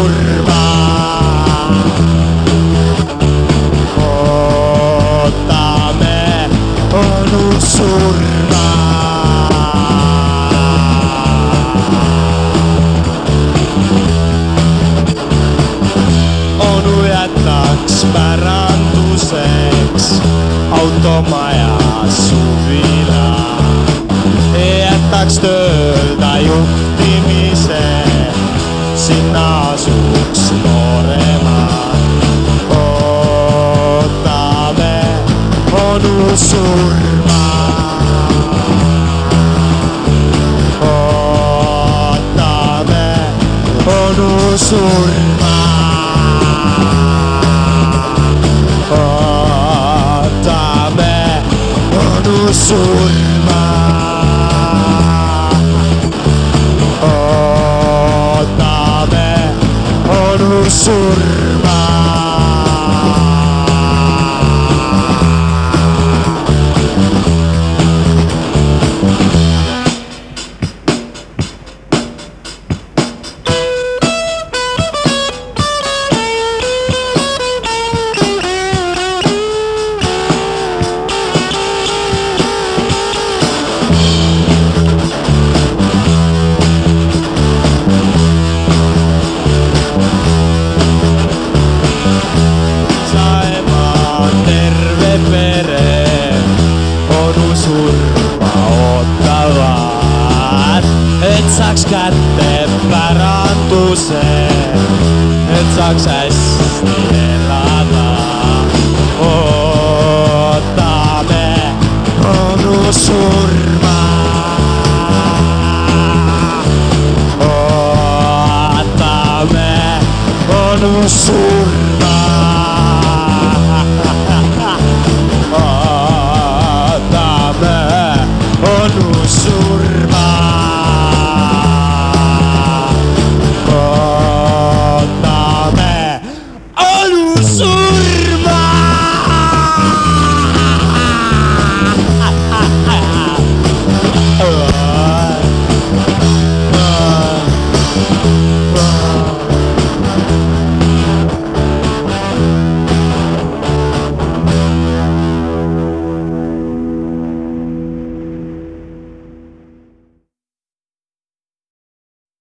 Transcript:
surma. Ootame onu surma. Onu jätaks päranduseks automaja suvila. Jätaks tööda juhtimise, sinna asuks nooremad. Ootame onu surma. Ootame onu surma. Ootame onu surma. Ootame onu surma. Surma ootavad, et saaks kätte päranduse, et saaks hästi elada. Ootame onu surma. Ootame onu surma.